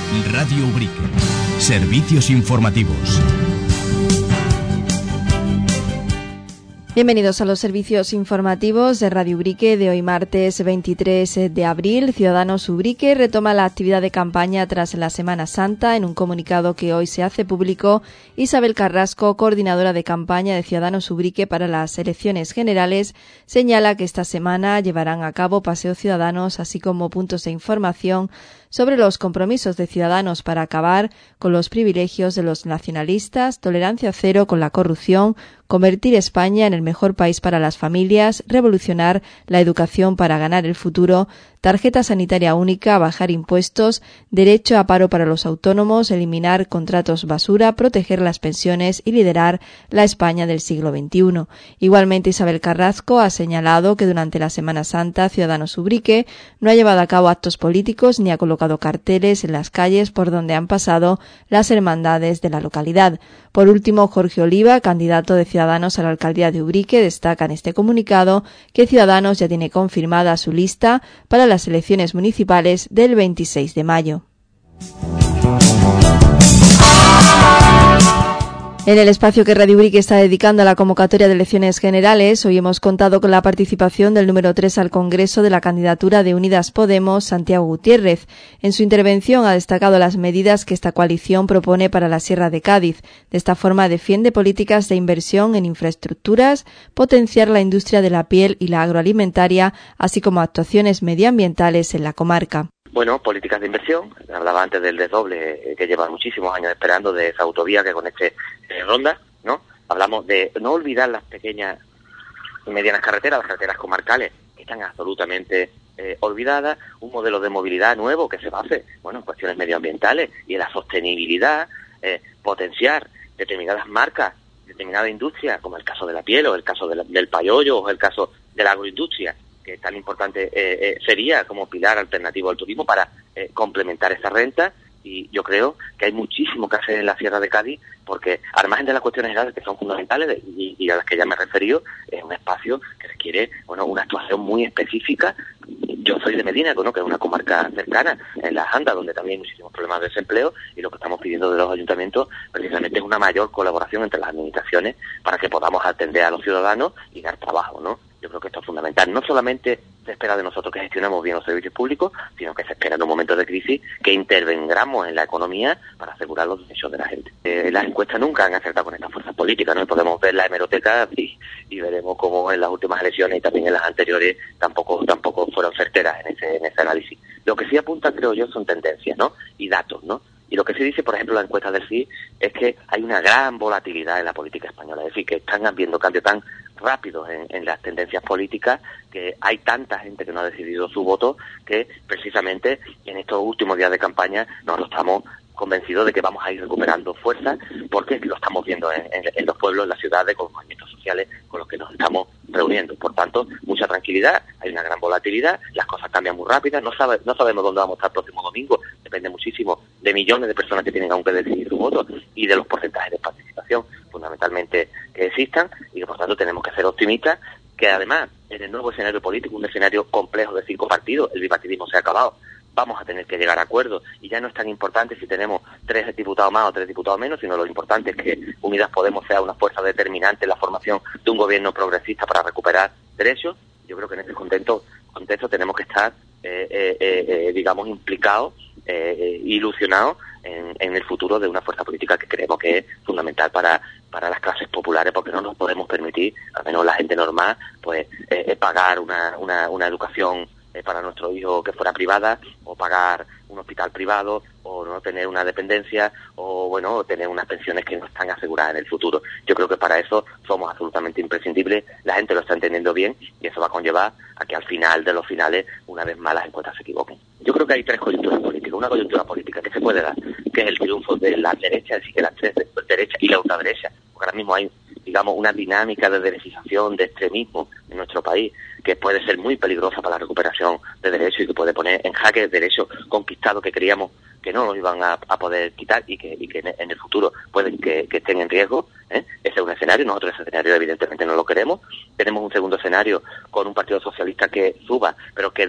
Radio Ubrique. Servicios informativos. Bienvenidos a los servicios informativos de Radio Ubrique de hoy martes 23 de abril. Ciudadanos Ubrique retoma la actividad de campaña tras la Semana Santa. En un comunicado que hoy se hace público, Isabel Carrasco, coordinadora de campaña de Ciudadanos Ubrique para las elecciones generales, señala que esta semana llevarán a cabo paseos ciudadanos, así como puntos de información sobre los compromisos de Ciudadanos para acabar con los privilegios de los nacionalistas, tolerancia cero con la corrupción, convertir España en el mejor país para las familias, revolucionar la educación para ganar el futuro, tarjeta sanitaria única, bajar impuestos, derecho a paro para los autónomos, eliminar contratos basura, proteger las pensiones y liderar la España del siglo XXI. Igualmente, Isabel Carrasco ha señalado que durante la Semana Santa Ciudadanos Ubrique no ha llevado a cabo actos políticos ni ha colocado carteles en las calles por donde han pasado las hermandades de la localidad. Por último, Jorge Oliva, candidato de Ciudadanos a la alcaldía de Ubrique, destaca en este comunicado que Ciudadanos ya tiene confirmada su lista para las elecciones municipales del 26 de mayo. En el espacio que Radio Ubrique está dedicando a la convocatoria de elecciones generales, hoy hemos contado con la participación del número 3 al Congreso de la candidatura de Unidas Podemos, Santiago Gutiérrez. En su intervención ha destacado las medidas que esta coalición propone para la Sierra de Cádiz. De esta forma defiende políticas de inversión en infraestructuras, potenciar la industria de la piel y la agroalimentaria, así como actuaciones medioambientales en la comarca. Bueno, políticas de inversión. Hablaba antes del desdoble que lleva muchísimos años esperando, de esa autovía que conecte Ronda, ¿no? Hablamos de no olvidar las pequeñas y medianas carreteras, las carreteras comarcales, que están absolutamente olvidadas. Un modelo de movilidad nuevo que se base, bueno, en cuestiones medioambientales y en la sostenibilidad, potenciar determinadas marcas, determinada industria, como el caso de la piel o el caso del payollo o el caso de la agroindustria, que tan importante sería como pilar alternativo al turismo para complementar esa renta. Y yo creo que hay muchísimo que hacer en la Sierra de Cádiz, porque al margen de las cuestiones generales que son fundamentales y a las que ya me he referido, es un espacio que requiere, bueno, una actuación muy específica. Yo soy de Medina, ¿no?, que es una comarca cercana, en la Janda, donde también hay muchísimos problemas de desempleo, y lo que estamos pidiendo de los ayuntamientos precisamente es una mayor colaboración entre las administraciones para que podamos atender a los ciudadanos y dar trabajo, ¿no? Yo creo que esto es fundamental. No solamente se espera de nosotros que gestionemos bien los servicios públicos, sino que se espera en un momento de crisis que intervengamos en la economía para asegurar los derechos de la gente. Las encuestas nunca han acertado con estas fuerzas políticas, ¿no? Podemos ver la hemeroteca y veremos cómo en las últimas elecciones y también en las anteriores tampoco fueron certeras en ese análisis. Lo que sí apuntan, creo yo, son tendencias, ¿no? Y datos, ¿no? Y lo que se dice, por ejemplo, en la encuesta del CIS es que hay una gran volatilidad en la política española, es decir, que están habiendo cambios tan rápidos en las tendencias políticas, que hay tanta gente que no ha decidido su voto, que precisamente en estos últimos días de campaña nos lo estamos convencidos de que vamos a ir recuperando fuerza, porque lo estamos viendo en los pueblos, en las ciudades, con los movimientos sociales con los que nos estamos reuniendo. Por tanto, mucha tranquilidad, hay una gran volatilidad, las cosas cambian muy rápidas, no sabemos dónde vamos a estar el próximo domingo, depende muchísimo de millones de personas que tienen aún que decidir su voto y de los porcentajes de participación, fundamentalmente, que existan, y que por tanto tenemos que ser optimistas, que además en el nuevo escenario político, un escenario complejo de 5 partidos, el bipartidismo se ha acabado, vamos a tener que llegar a acuerdos, y ya no es tan importante si tenemos 3 diputados más o 3 diputados menos, sino lo importante es que Unidas Podemos sea una fuerza determinante en la formación de un gobierno progresista para recuperar derechos. Yo creo que en ese contexto tenemos que estar, digamos, implicados, ilusionados en el futuro de una fuerza política que creemos que es fundamental para las clases populares, porque no nos podemos permitir, al menos la gente normal, pues pagar una educación para nuestro hijo que fuera privada, o pagar un hospital privado, o no tener una dependencia, o bueno, tener unas pensiones que no están aseguradas en el futuro. Yo creo que para eso somos absolutamente imprescindibles, la gente lo está entendiendo bien, y eso va a conllevar a que al final de los finales, una vez más, las encuestas se equivoquen. Yo creo que hay 3 coyunturas políticas. Una coyuntura política que se puede dar, que es el triunfo de la derecha, es decir, que la derecha y la ultraderecha, porque ahora mismo hay, digamos, una dinámica de derechización, de extremismo en nuestro país, que puede ser muy peligrosa para la recuperación de derechos y que puede poner en jaque derechos conquistados que creíamos que no los iban a poder quitar y que en el futuro pueden que estén en riesgo. Ese es un escenario. Nosotros ese escenario evidentemente no lo queremos. Tenemos un segundo escenario con un partido socialista que suba, pero que dé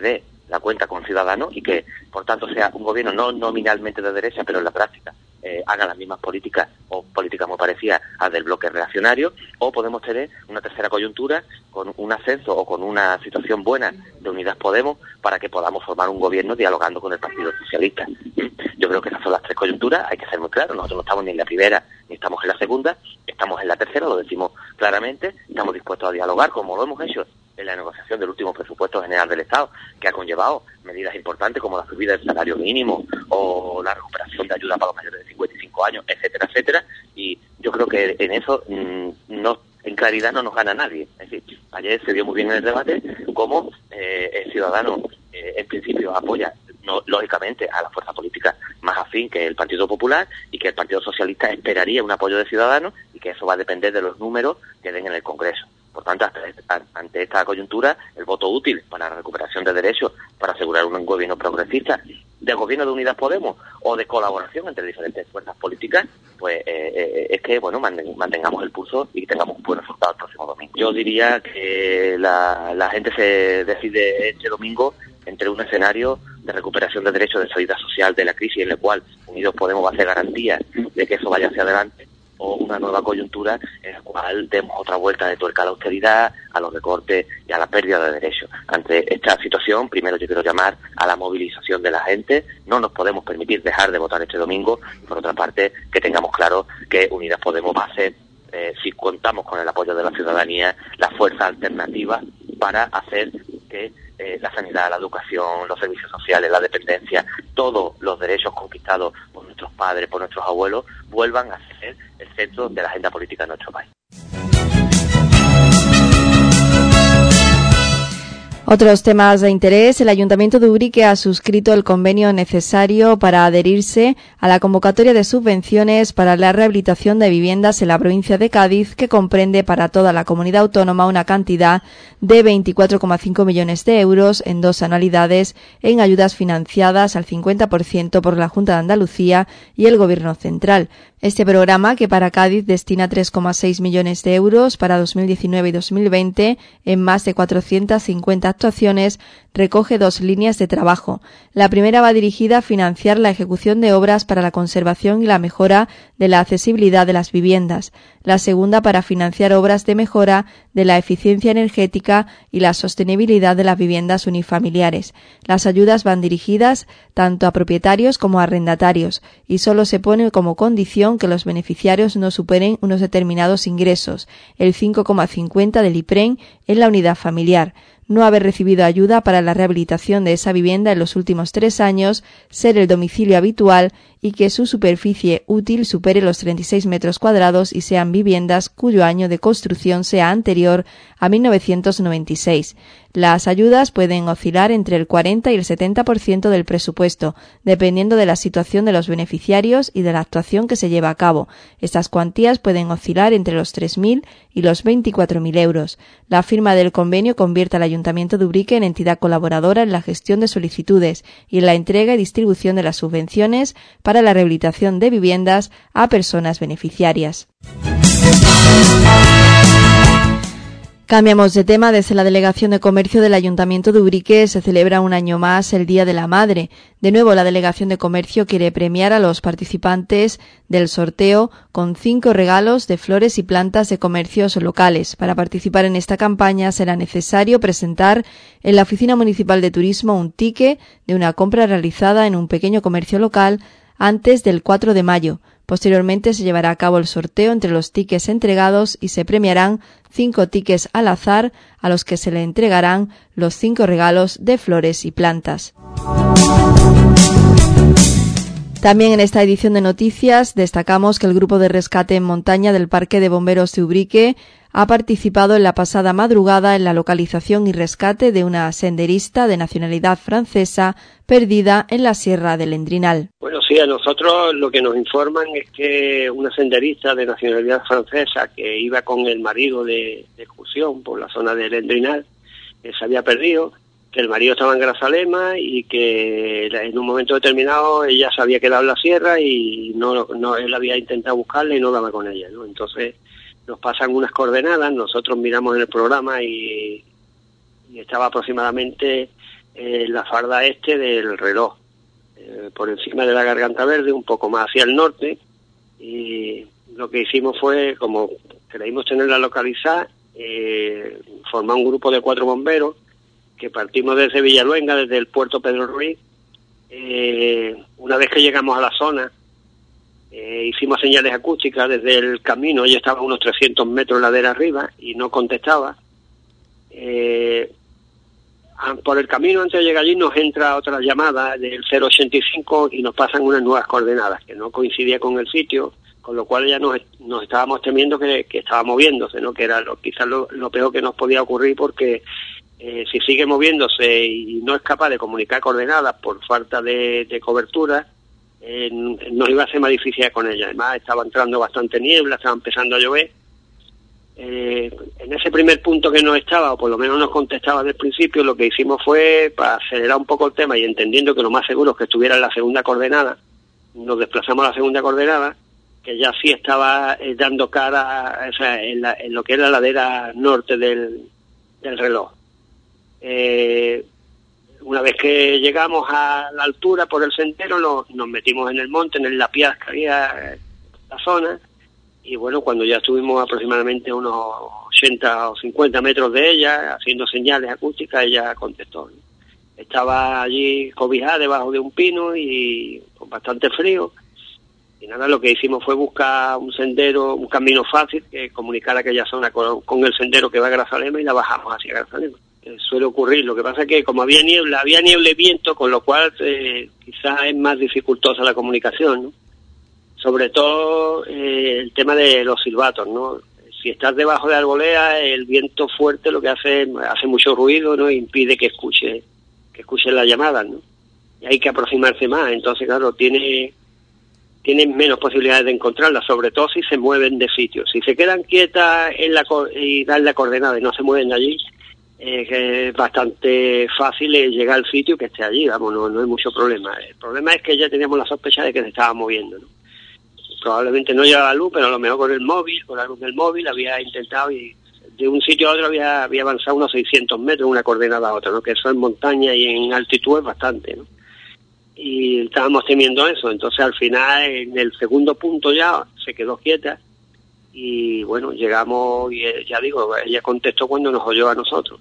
la cuenta con Ciudadanos y que, por tanto, sea un gobierno no nominalmente de derecha, pero en la práctica haga las mismas políticas o políticas muy parecidas al del bloque reaccionario, o podemos tener una tercera coyuntura con un ascenso o con una situación buena de Unidas Podemos para que podamos formar un gobierno dialogando con el Partido Socialista. Yo creo que esas son las tres coyunturas, hay que ser muy claros, nosotros no estamos ni en la primera ni estamos en la segunda, estamos en la tercera, lo decimos claramente, estamos dispuestos a dialogar como lo hemos hecho en la negociación del último presupuesto general del Estado, que ha conllevado medidas importantes como la subida del salario mínimo o la recuperación de ayuda para los mayores de 55 años, etcétera, etcétera, y yo creo que en eso en claridad no nos gana nadie. Es decir, ayer se vio muy bien en el debate cómo el ciudadano en principio apoya lógicamente a la fuerza política más afín que el Partido Popular y que el Partido Socialista esperaría un apoyo de Ciudadanos y que eso va a depender de los números que den en el Congreso. Por tanto, ante esta coyuntura, el voto útil para la recuperación de derechos, para asegurar un gobierno progresista, de gobierno de Unidas Podemos o de colaboración entre diferentes fuerzas políticas, pues es que, bueno, mantengamos el pulso y tengamos un buen resultado el próximo domingo. Yo diría que la gente se decide este domingo entre un escenario de recuperación de derechos, de salida social de la crisis, en el cual Unidos Podemos va a hacer garantía de que eso vaya hacia adelante, o una nueva coyuntura en la cual demos otra vuelta de tuerca a la austeridad, a los recortes y a la pérdida de derechos. Ante esta situación, primero yo quiero llamar a la movilización de la gente. No nos podemos permitir dejar de votar este domingo, y por otra parte, que tengamos claro que Unidas Podemos va a ser, si contamos con el apoyo de la ciudadanía, la fuerza alternativa para hacer que la sanidad, la educación, los servicios sociales, la dependencia, todos los derechos conquistados por nuestros padres, por nuestros abuelos, vuelvan a ser el centro de la agenda política de nuestro país. Otros temas de interés. El Ayuntamiento de Ubrique ha suscrito el convenio necesario para adherirse a la convocatoria de subvenciones para la rehabilitación de viviendas en la provincia de Cádiz, que comprende para toda la comunidad autónoma una cantidad de 24,5 millones de euros en 2 anualidades en ayudas financiadas al 50% por la Junta de Andalucía y el Gobierno Central. Este programa, que para Cádiz destina 3,6 millones de euros para 2019 y 2020 en más de 450 actuaciones, recoge 2 líneas de trabajo. La primera va dirigida a financiar la ejecución de obras para la conservación y la mejora de la accesibilidad de las viviendas. La segunda para financiar obras de mejora de la eficiencia energética y la sostenibilidad de las viviendas unifamiliares. Las ayudas van dirigidas tanto a propietarios como a arrendatarios y solo se pone como condición que los beneficiarios no superen unos determinados ingresos, el 5,50 del IPREN en la unidad familiar, no haber recibido ayuda para la rehabilitación de esa vivienda en los últimos 3 años, ser el domicilio habitual y que su superficie útil supere los 36 metros cuadrados y sean viviendas cuyo año de construcción sea anterior a 1996. Las ayudas pueden oscilar entre el 40 y el 70% del presupuesto, dependiendo de la situación de los beneficiarios y de la actuación que se lleva a cabo. Estas cuantías pueden oscilar entre los 3.000 y los 24.000 euros. La firma del convenio convierte al Ayuntamiento de Ubrique en entidad colaboradora en la gestión de solicitudes y en la entrega y distribución de las subvenciones para la rehabilitación de viviendas a personas beneficiarias. Cambiamos de tema. Desde la Delegación de Comercio del Ayuntamiento de Ubrique se celebra un año más el Día de la Madre. De nuevo, la Delegación de Comercio quiere premiar a los participantes del sorteo con 5 regalos de flores y plantas de comercios locales. Para participar en esta campaña será necesario presentar en la Oficina Municipal de Turismo un ticket de una compra realizada en un pequeño comercio local antes del 4 de mayo. Posteriormente se llevará a cabo el sorteo entre los tickets entregados y se premiarán 5 tickets al azar a los que se le entregarán los 5 regalos de flores y plantas. También en esta edición de noticias destacamos que el Grupo de Rescate en Montaña del Parque de Bomberos de Ubrique ha participado en la pasada madrugada en la localización y rescate de una senderista de nacionalidad francesa perdida en la Sierra del Endrinal. Bueno, sí, a nosotros lo que nos informan es que una senderista de nacionalidad francesa que iba con el marido de excursión por la zona del Endrinal se había perdido, que el marido estaba en Grazalema y que en un momento determinado ella se había quedado en la sierra y no él había intentado buscarla y no daba con ella, ¿no? Entonces nos pasan unas coordenadas, nosotros miramos en el programa y estaba aproximadamente la falda este del reloj, por encima de la Garganta Verde, un poco más hacia el norte, y lo que hicimos fue, como creímos tenerla localizada, formar un grupo de 4 bomberos, que partimos desde Villaluenga, desde el puerto Pedro Ruiz. Una vez que llegamos a la zona, hicimos señales acústicas desde el camino. Ella estaba a unos 300 metros ladera arriba y no contestaba. Por el camino, antes de llegar allí, nos entra otra llamada del 085 y nos pasan unas nuevas coordenadas que no coincidía con el sitio, con lo cual ya nos estábamos temiendo que estaba moviéndose, ¿no? Que era quizás lo peor que nos podía ocurrir, porque si sigue moviéndose y no es capaz de comunicar coordenadas por falta de cobertura, nos iba a hacer más difícil con ella. Además, estaba entrando bastante niebla, estaba empezando a llover. En ese primer punto que no estaba, o por lo menos nos contestaba desde el principio, lo que hicimos fue, para acelerar un poco el tema y entendiendo que lo más seguro es que estuviera en la segunda coordenada, nos desplazamos a la segunda coordenada, que ya sí estaba dando cara, o sea, en lo que es la ladera norte del reloj. Una vez que llegamos a la altura por el sendero, nos metimos en el monte, en la piaz que había en la zona, y bueno, cuando ya estuvimos aproximadamente unos 80 o 50 metros de ella, haciendo señales acústicas, ella contestó. Estaba allí cobijada debajo de un pino y con bastante frío, y nada, lo que hicimos fue buscar un sendero, un camino fácil que comunicara aquella zona con el sendero que va a Grazalema, y la bajamos hacia Grazalema. Suele ocurrir, lo que pasa es que como había niebla y viento, con lo cual quizás es más dificultosa la comunicación, ¿no? Sobre todo el tema de los silbatos, ¿no? Si estás debajo de arbolea, el viento fuerte lo que hace mucho ruido, ¿no? Impide que escuchen las llamadas, ¿no? Y hay que aproximarse más. Entonces, claro, tienen menos posibilidades de encontrarlas, sobre todo si se mueven de sitio. Si se quedan quietas y dan la coordenada y no se mueven de allí, es bastante fácil llegar al sitio que esté allí, vamos, no hay mucho problema. El problema es que ya teníamos la sospecha de que se estaba moviendo, ¿no? Probablemente no llevaba luz, pero a lo mejor con la luz del móvil había intentado, y de un sitio a otro había avanzado unos 600 metros, una coordenada a otra, ¿no? Que eso en montaña y en altitud es bastante, ¿no? Y estábamos temiendo eso. Entonces al final, en el segundo punto ya se quedó quieta, y bueno, llegamos, y ya digo, ella contestó cuando nos oyó a nosotros.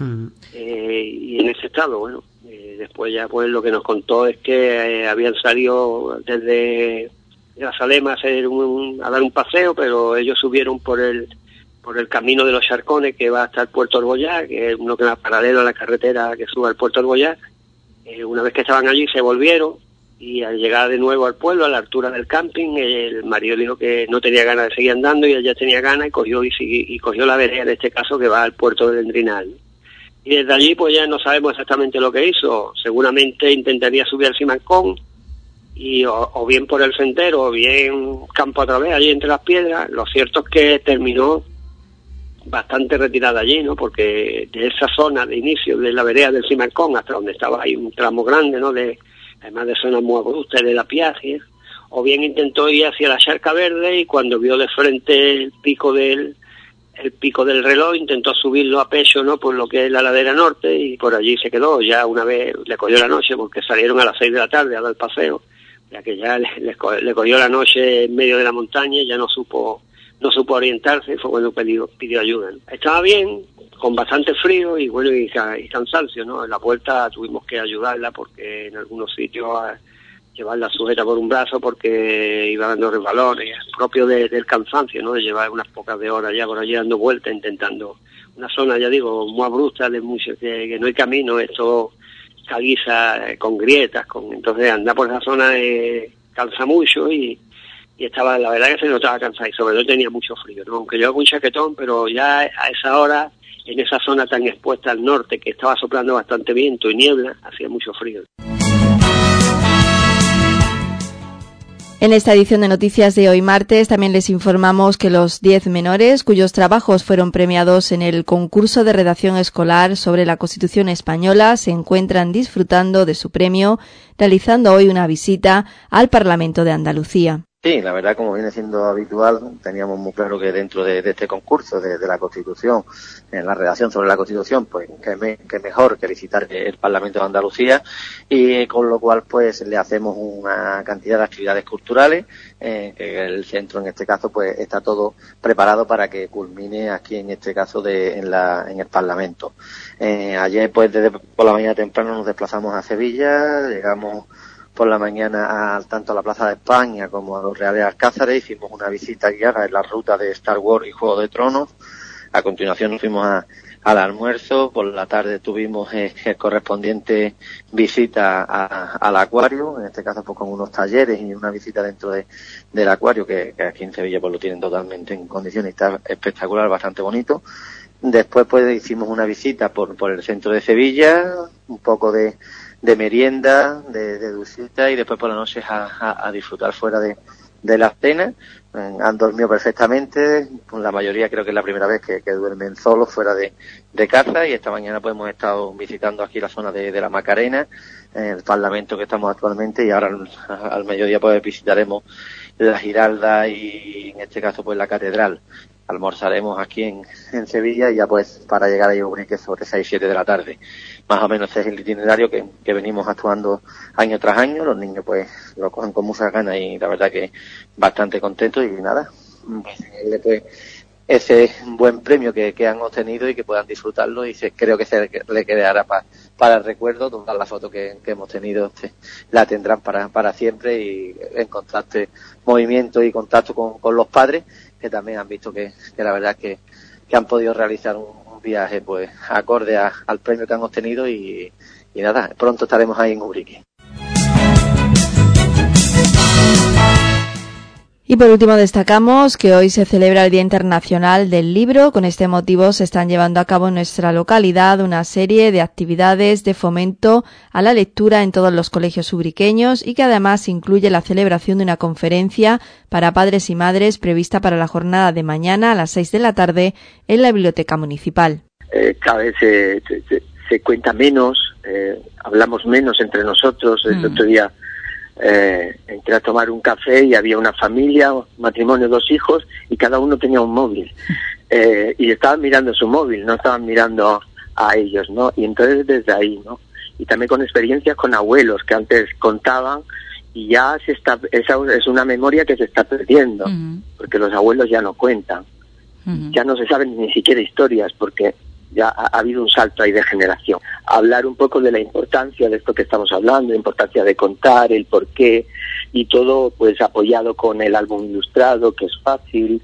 Y en ese estado, bueno, después ya pues lo que nos contó es que habían salido desde Grazalema a dar un paseo, pero ellos subieron por el camino de los Charcones, que va hasta el Puerto Arbollar, que es uno que va paralelo a la carretera que sube al Puerto Arbollar. Una vez que estaban allí se volvieron, y al llegar de nuevo al pueblo, a la altura del camping, el marido dijo que no tenía ganas de seguir andando, y ella tenía ganas, y cogió la vereda, en este caso, que va al puerto del Endrinal. Y desde allí pues ya no sabemos exactamente lo que hizo. Seguramente intentaría subir al Simancón, y o bien por el sendero, o bien campo a través, allí entre las piedras. Lo cierto es que terminó bastante retirada allí, ¿no? Porque de esa zona de inicio de la vereda del Simancón hasta donde estaba ahí un tramo grande, ¿no? Además de zonas muy abruptas de la Piaje, o bien intentó ir hacia la Charca Verde, y cuando vio de frente el pico del reloj, intentó subirlo a pecho, ¿no? Por lo que es la ladera norte, y por allí se quedó. Ya una vez le cogió la noche, porque salieron a las 6 de la tarde a dar el paseo, ya que ya le cogió la noche en medio de la montaña, y ya no supo orientarse. Fue cuando pidió ayuda, ¿no? Estaba bien, con bastante frío y bueno, y cansancio, ¿no? En la vuelta tuvimos que ayudarla, porque en algunos sitios llevarla sujeta por un brazo, porque iba dando resbalones, propio del cansancio, ¿no? De llevar unas pocas de horas ya por allí dando vueltas, intentando una zona, ya digo, muy abrupta, que no hay camino, es todo caliza, con grietas, entonces andar por esa zona cansa mucho, y estaba, la verdad que se notaba cansada, y sobre todo tenía mucho frío, ¿no? Aunque llevaba un chaquetón, pero ya a esa hora, en esa zona tan expuesta al norte, que estaba soplando bastante viento y niebla, hacía mucho frío. En esta edición de Noticias de hoy martes también les informamos que los 10 menores cuyos trabajos fueron premiados en el concurso de redacción escolar sobre la Constitución española se encuentran disfrutando de su premio, realizando hoy una visita al Parlamento de Andalucía. Sí, la verdad, como viene siendo habitual, teníamos muy claro que dentro de este concurso de la Constitución, en la redacción sobre la Constitución, pues que mejor que visitar el Parlamento de Andalucía, y con lo cual pues le hacemos una cantidad de actividades culturales, que el centro en este caso pues está todo preparado para que culmine aquí en este caso en el Parlamento. Ayer pues por la mañana temprano nos desplazamos a Sevilla, llegamos por la mañana tanto a la Plaza de España como a los Reales Alcázares, hicimos una visita guiada en la ruta de Star Wars y Juego de Tronos. A continuación nos fuimos al almuerzo, por la tarde tuvimos correspondiente visita al acuario, en este caso pues con unos talleres y una visita dentro del acuario, que aquí en Sevilla pues lo tienen totalmente en condiciones y está espectacular, bastante bonito. Después pues hicimos una visita por el centro de Sevilla, un poco de merienda, de dulcita, y después por la noche a disfrutar fuera de la cena. Han dormido perfectamente, la mayoría creo que es la primera vez que duermen solos fuera de casa, y esta mañana pues hemos estado visitando aquí la zona de la Macarena, el Parlamento que estamos actualmente, y ahora al mediodía pues visitaremos la Giralda y en este caso pues la Catedral. Almorzaremos aquí en Sevilla y ya pues para llegar a Ubrique sobre 6-7 de la tarde. Más o menos es el itinerario que venimos actuando año tras año. Los niños pues lo cogen con muchas ganas y la verdad que bastante contentos, y nada, pues ese buen premio que han obtenido y que puedan disfrutarlo, y creo que se le quedará para el recuerdo. Toda la foto que hemos tenido la tendrán para siempre, y en constante movimiento y contacto con los padres, que también han visto que la verdad es que han podido realizar un viaje pues acorde al premio que han obtenido, y nada, pronto estaremos ahí en Ubrique. Y por último destacamos que hoy se celebra el Día Internacional del Libro. Con este motivo se están llevando a cabo en nuestra localidad una serie de actividades de fomento a la lectura en todos los colegios ubriqueños, y que además incluye la celebración de una conferencia para padres y madres prevista para la jornada de mañana a las 6 de la tarde en la Biblioteca Municipal. Cada vez se cuenta menos, hablamos menos entre nosotros. El otro día entré a tomar un café y había una familia, un matrimonio, 2 hijos, y cada uno tenía un móvil, y estaban mirando su móvil, no estaban mirando a ellos, ¿no? Y entonces desde ahí, ¿no? Y también con experiencias con abuelos que antes contaban, y ya esa es una memoria que se está perdiendo, porque los abuelos ya no cuentan, ya no se saben ni siquiera historias, porque ya ha habido un salto ahí de generación. Hablar un poco de la importancia de esto que estamos hablando, la importancia de contar, el porqué, y todo pues apoyado con el álbum ilustrado, que es fácil,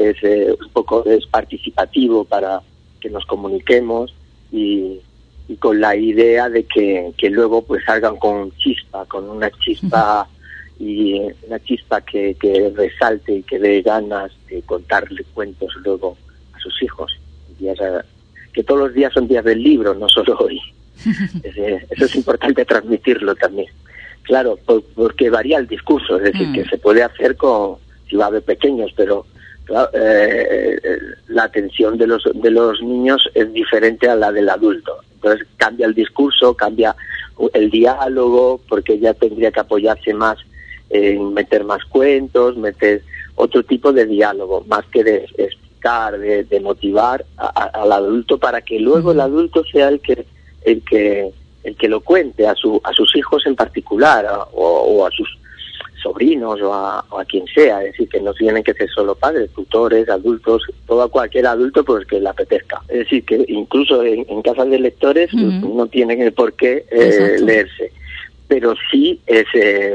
es participativo para que nos comuniquemos, y con la idea de que luego pues salgan con una chispa y una chispa que resalte y que dé ganas de contarle cuentos luego a sus hijos. Que todos los días son días del libro, no solo hoy. Eso es importante transmitirlo también. Claro, porque varía el discurso, es decir, que se puede hacer si va a haber pequeños, pero claro, la atención de los niños es diferente a la del adulto. Entonces cambia el discurso, cambia el diálogo, porque ya tendría que apoyarse más en meter más cuentos, meter otro tipo de diálogo, más que de motivar al adulto, para que luego el adulto sea el que lo cuente a sus hijos en particular, o a sus sobrinos, o a quien sea. Es decir, que no tienen que ser solo padres, tutores, adultos, cualquier adulto pues que le apetezca. Es decir, que incluso en casas de lectores no tienen por qué leerse, pero sí es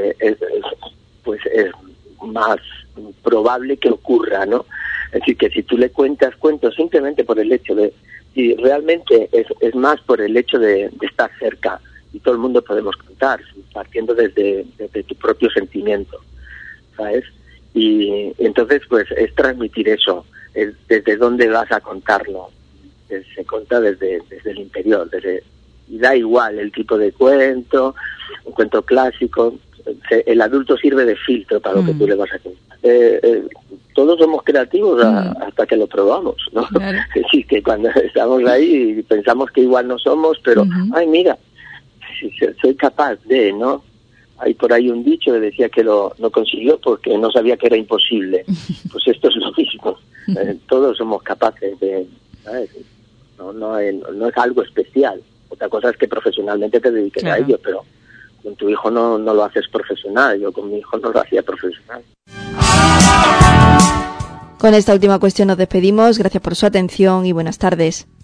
más probable que ocurra, ¿no? Es decir, que si tú le cuentas cuentos simplemente por el hecho y realmente es más por el hecho de estar cerca, y todo el mundo podemos contar, partiendo desde tu propio sentimiento, ¿sabes? Y entonces pues es transmitir eso, desde dónde vas a contarlo, se cuenta desde el interior, y da igual el tipo de cuento, un cuento clásico, el adulto sirve de filtro para lo que tú le vas a contar. Todos somos creativos hasta que lo probamos, ¿no? Claro. Es decir, que cuando estamos ahí pensamos que igual no somos, pero, ay, mira, soy capaz de, ¿no? Hay por ahí un dicho que decía que lo consiguió porque no sabía que era imposible. Pues esto es lo mismo. Todos somos capaces de, ¿sabes? No es algo especial. Otra cosa es que profesionalmente te dediques a ello, pero con tu hijo no lo haces profesional. Yo con mi hijo no lo hacía profesional. Con esta última cuestión nos despedimos. Gracias por su atención y buenas tardes.